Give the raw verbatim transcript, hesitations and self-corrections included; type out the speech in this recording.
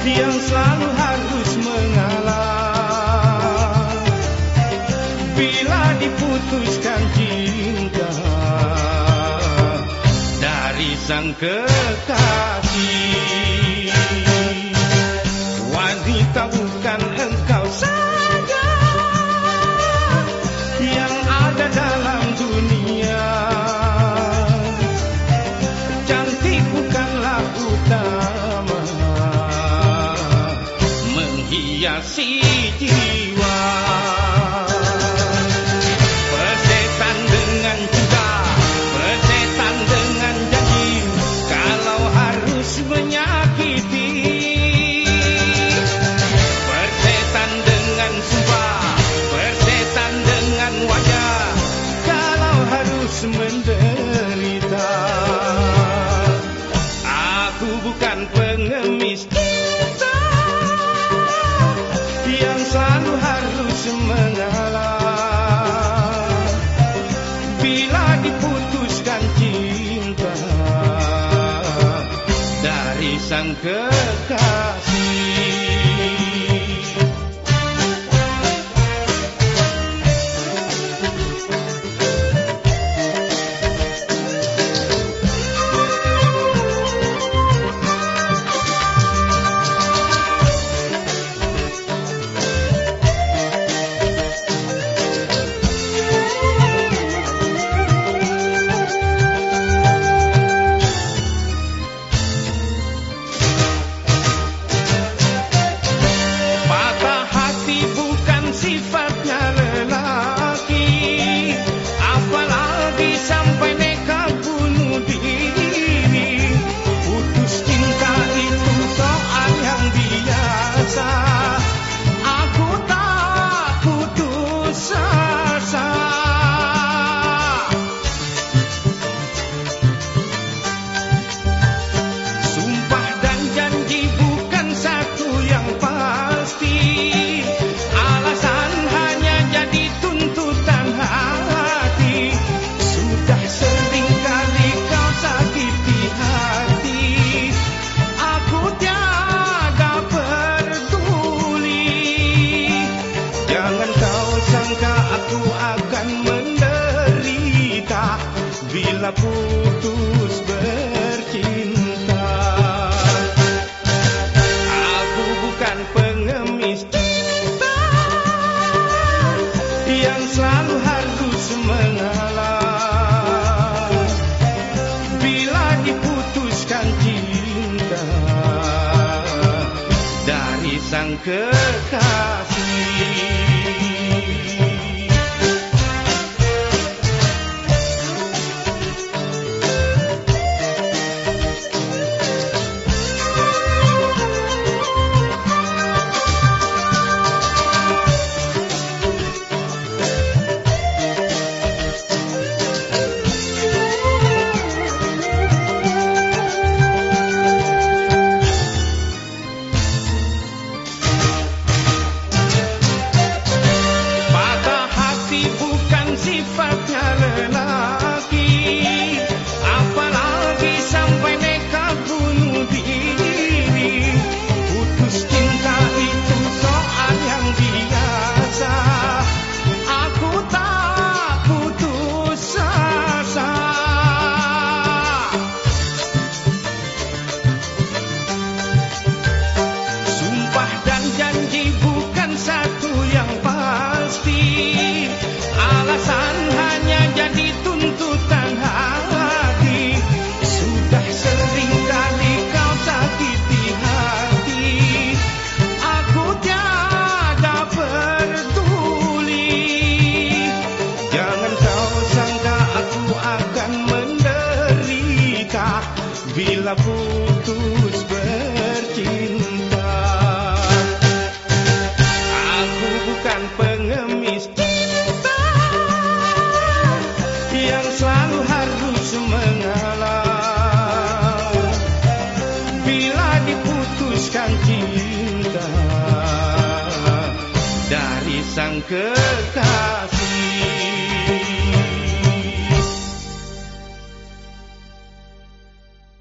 yang selalu harus mengalah bila diputuskan cinta dari sang kekasih. Wanita bukan engkau saja yang ada dalam dunia, cantik bukanlah utama menghiasi jiwa. Persetan dengan cinta, persetan dengan janji, kalau harus menyakiti. Persetan dengan sumpah, persetan dengan wajah, kalau harus menderita. Aku bukan pengemis cinta yang selalu harus mengalah bila diputuskan cinta dari sang kekasih. Sifatnya lelaki, apalagi sampai nekat bunuh diri. Putus cinta itu soal yang biasa, aku tak putus asa. Sumpah dan janji bukan satu yang pasti, aku akan menderita bila putus bercinta. Aku bukan pengemis cinta yang selalu harus mengalah bila diputuskan cinta dari sang kekasih. Sifatnya lelaki, apalagi sampai nekat bunuh diri. Putus cinta itu soal yang biasa, aku tak putus asa. Sumpah dan janji bukan satu yang pasti, alasan hanya jadi tuntutan hati. Sudah sering kali kau sakiti hati, aku tiada peduli. Jangan kau sangka aku akan menderita bila putus bercinta. Aku bukan pengemis yang selalu harus mengalah bila diputuskan cinta dari sang kekasih.